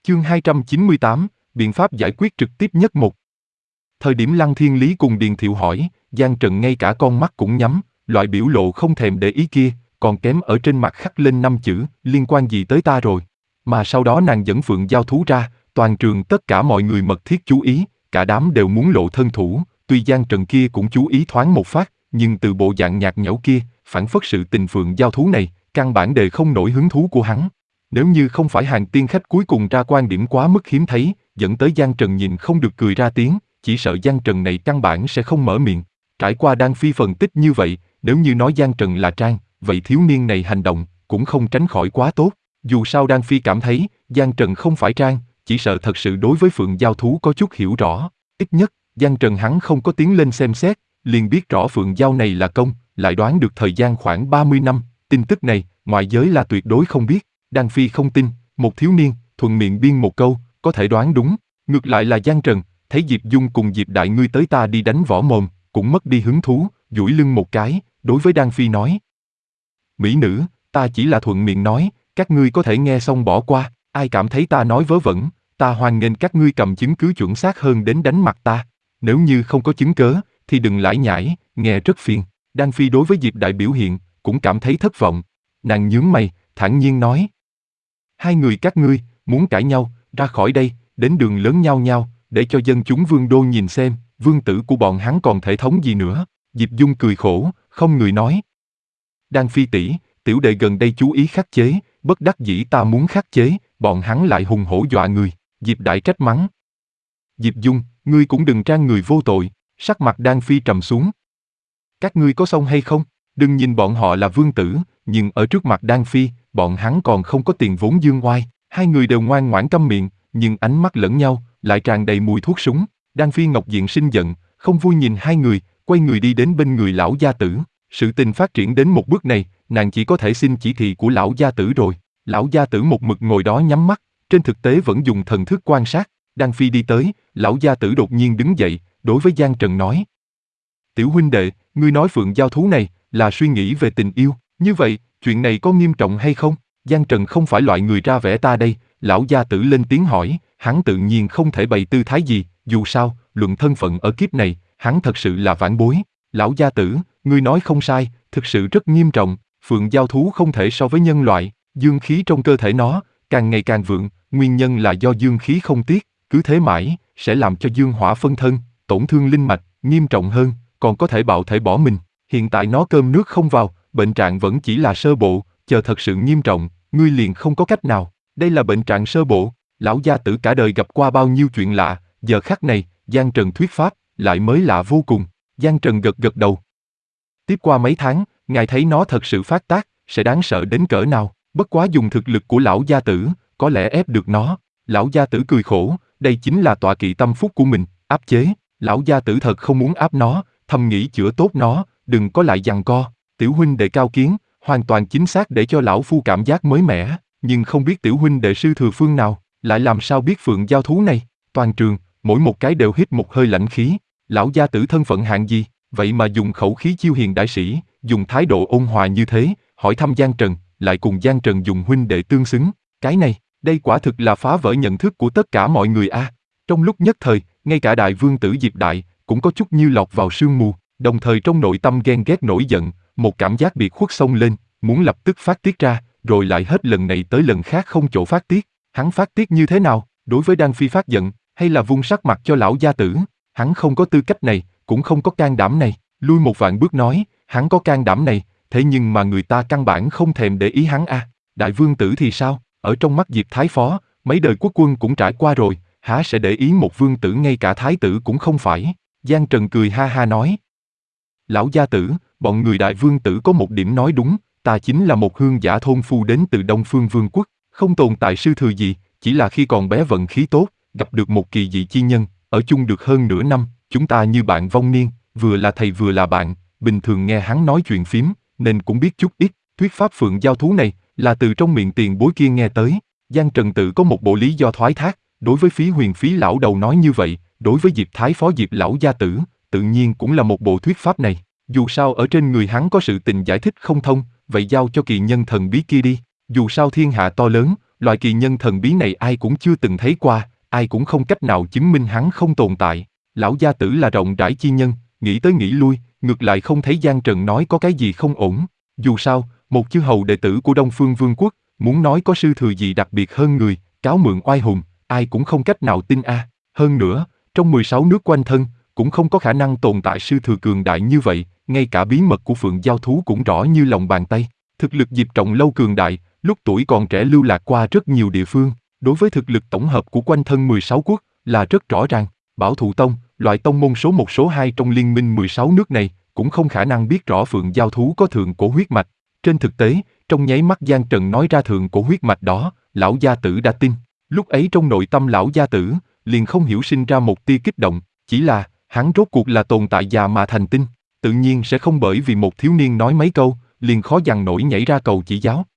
Chương 298, biện pháp giải quyết trực tiếp nhất một. Thời điểm Lăng Thiên Lý cùng Điền Thiệu hỏi, Giang Trần ngay cả con mắt cũng nhắm, loại biểu lộ không thèm để ý kia, còn kém ở trên mặt khắc lên 5 chữ, liên quan gì tới ta rồi. Mà sau đó nàng dẫn Phượng Giao Thú ra, toàn trường tất cả mọi người mật thiết chú ý, cả đám đều muốn lộ thân thủ, tuy Giang Trần kia cũng chú ý thoáng một phát, nhưng từ bộ dạng nhạt nhẽo kia, phản phất sự tình Phượng Giao Thú này, căn bản đề không nổi hứng thú của hắn. Nếu như không phải hàng tiên khách cuối cùng ra quan điểm quá mức hiếm thấy, dẫn tới Giang Trần nhìn không được cười ra tiếng, chỉ sợ Giang Trần này căn bản sẽ không mở miệng. Trải qua Đan Phi phân tích như vậy, nếu như nói Giang Trần là trang, vậy thiếu niên này hành động cũng không tránh khỏi quá tốt. Dù sao Đan Phi cảm thấy Giang Trần không phải trang, chỉ sợ thật sự đối với Phượng Giao Thú có chút hiểu rõ. Ít nhất, Giang Trần hắn không có tiến lên xem xét, liền biết rõ Phượng Giao này là công, lại đoán được thời gian khoảng 30 năm, tin tức này, ngoại giới là tuyệt đối không biết. Đan Phi không tin, một thiếu niên, thuận miệng biên một câu, có thể đoán đúng. Ngược lại là Giang Trần, thấy Diệp Dung cùng Diệp Đại ngươi tới ta đi đánh võ mồm, cũng mất đi hứng thú, duỗi lưng một cái, đối với Đan Phi nói. Mỹ nữ, ta chỉ là thuận miệng nói, các ngươi có thể nghe xong bỏ qua, ai cảm thấy ta nói vớ vẩn, ta hoan nghênh các ngươi cầm chứng cứ chuẩn xác hơn đến đánh mặt ta. Nếu như không có chứng cớ, thì đừng lải nhải, nghe rất phiền. Đan Phi đối với Diệp Đại biểu hiện, cũng cảm thấy thất vọng. Nàng nhướng mày, thản nhiên nói. Hai người các ngươi, muốn cãi nhau, ra khỏi đây, đến đường lớn nhau nhau, để cho dân chúng Vương Đô nhìn xem, vương tử của bọn hắn còn thể thống gì nữa. Diệp Dung cười khổ, không người nói. Đan Phi tỷ, tiểu đệ gần đây chú ý khắc chế, bất đắc dĩ ta muốn khắc chế, bọn hắn lại hùng hổ dọa người. Diệp Đại trách mắng. Diệp Dung, ngươi cũng đừng trang người vô tội, sắc mặt Đan Phi trầm xuống. Các ngươi có xong hay không? Đừng nhìn bọn họ là vương tử, nhưng ở trước mặt Đan Phi, bọn hắn còn không có tiền vốn dương oai. Hai người đều ngoan ngoãn câm miệng, nhưng ánh mắt lẫn nhau, lại tràn đầy mùi thuốc súng. Đan Phi ngọc diện sinh giận, không vui nhìn hai người, quay người đi đến bên người lão gia tử. Sự tình phát triển đến một bước này, nàng chỉ có thể xin chỉ thị của lão gia tử rồi. Lão gia tử một mực ngồi đó nhắm mắt, trên thực tế vẫn dùng thần thức quan sát. Đan Phi đi tới, lão gia tử đột nhiên đứng dậy, đối với Giang Trần nói. Tiểu huynh đệ, ngươi nói Phượng Giao Thú này, là suy nghĩ về tình yêu, như vậy, chuyện này có nghiêm trọng hay không? Giang Trần không phải loại người ra vẻ ta đây, lão gia tử lên tiếng hỏi, hắn tự nhiên không thể bày tư thái gì, dù sao, luận thân phận ở kiếp này, hắn thật sự là vãn bối. Lão gia tử, ngươi nói không sai, thực sự rất nghiêm trọng, Phượng Giao Thú không thể so với nhân loại, dương khí trong cơ thể nó, càng ngày càng vượng, nguyên nhân là do dương khí không tiết, cứ thế mãi, sẽ làm cho dương hỏa phân thân, tổn thương linh mạch, nghiêm trọng hơn, còn có thể bạo thể bỏ mình. Hiện tại nó cơm nước không vào, bệnh trạng vẫn chỉ là sơ bộ, chờ thật sự nghiêm trọng, ngươi liền không có cách nào. Đây là bệnh trạng sơ bộ, lão gia tử cả đời gặp qua bao nhiêu chuyện lạ, giờ khắc này, Giang Trần thuyết pháp, lại mới lạ vô cùng. Giang Trần gật gật đầu. Tiếp qua mấy tháng, ngài thấy nó thật sự phát tác, sẽ đáng sợ đến cỡ nào, bất quá dùng thực lực của lão gia tử, có lẽ ép được nó. Lão gia tử cười khổ, đây chính là tọa kỵ tâm phúc của mình, áp chế. Lão gia tử thật không muốn áp nó, thầm nghĩ chữa tốt nó, đừng có lại giằng co. Tiểu huynh đệ cao kiến, hoàn toàn chính xác để cho lão phu cảm giác mới mẻ, nhưng không biết tiểu huynh đệ sư thừa phương nào, lại làm sao biết Phượng Giao Thú này. Toàn trường, mỗi một cái đều hít một hơi lãnh khí. Lão gia tử thân phận hạng gì, vậy mà dùng khẩu khí chiêu hiền đại sĩ, dùng thái độ ôn hòa như thế, hỏi thăm Giang Trần, lại cùng Giang Trần dùng huynh đệ tương xứng. Cái này, đây quả thực là phá vỡ nhận thức của tất cả mọi người a. Trong lúc nhất thời, ngay cả đại vương tử Diệp Đại cũng có chút như lọt vào sương mù, đồng thời trong nội tâm ghen ghét nổi giận, một cảm giác biệt khuất xông lên, muốn lập tức phát tiết ra, rồi lại hết lần này tới lần khác không chỗ phát tiết. Hắn phát tiết như thế nào? Đối với Đan Phi phát giận, hay là vung sắc mặt cho lão gia tử? Hắn không có tư cách này, cũng không có can đảm này. Lui một vạn bước nói, hắn có can đảm này, thế nhưng mà người ta căn bản không thèm để ý hắn a. Đại vương tử thì sao? Ở trong mắt Diệp Thái Phó, mấy đời quốc quân cũng trải qua rồi, há sẽ để ý một vương tử ngay cả thái tử cũng không phải. Giang Trần cười ha ha nói. Lão gia tử, bọn người đại vương tử có một điểm nói đúng, ta chính là một hương giả thôn phu đến từ Đông Phương Vương quốc, không tồn tại sư thừa gì, chỉ là khi còn bé vận khí tốt, gặp được một kỳ dị chi nhân, ở chung được hơn nửa năm, chúng ta như bạn vong niên, vừa là thầy vừa là bạn, bình thường nghe hắn nói chuyện phím, nên cũng biết chút ít. Thuyết pháp Phượng Giao Thú này, là từ trong miệng tiền bối kia nghe tới. Giang Trần tự có một bộ lý do thoái thác, đối với Phí Huyền Phí lão đầu nói như vậy, đối với Diệp Thái Phó Diệp lão gia tử, tự nhiên cũng là một bộ thuyết pháp này. Dù sao ở trên người hắn có sự tình giải thích không thông, vậy giao cho kỳ nhân thần bí kia đi. Dù sao thiên hạ to lớn, loại kỳ nhân thần bí này ai cũng chưa từng thấy qua, ai cũng không cách nào chứng minh hắn không tồn tại. Lão gia tử là rộng rãi chi nhân, nghĩ tới nghĩ lui, ngược lại không thấy Giang Trần nói có cái gì không ổn. Dù sao, một chư hầu đệ tử của Đông Phương Vương quốc, muốn nói có sư thừa gì đặc biệt hơn người, cáo mượn oai hùng, ai cũng không cách nào tin a. Hơn nữa, trong 16 nước quanh thân, cũng không có khả năng tồn tại sư thừa cường đại như vậy, ngay cả bí mật của Phượng Giao Thú cũng rõ như lòng bàn tay. Thực lực Diệp Trọng Lâu cường đại, lúc tuổi còn trẻ lưu lạc qua rất nhiều địa phương, đối với thực lực tổng hợp của quanh thân 16 quốc là rất rõ ràng. Bảo Thụ Tông, loại tông môn số 1 số 2 trong liên minh 16 nước này, cũng không khả năng biết rõ Phượng Giao Thú có thượng cổ huyết mạch. Trên thực tế, trong nháy mắt Giang Trần nói ra thượng cổ huyết mạch đó, lão gia tử đã tin. Lúc ấy trong nội tâm lão gia tử, liền không hiểu sinh ra một tia kích động, chỉ là, hắn rốt cuộc là tồn tại già mà thành tinh, tự nhiên sẽ không bởi vì một thiếu niên nói mấy câu, liền khó dằn nổi nhảy ra cầu chỉ giáo.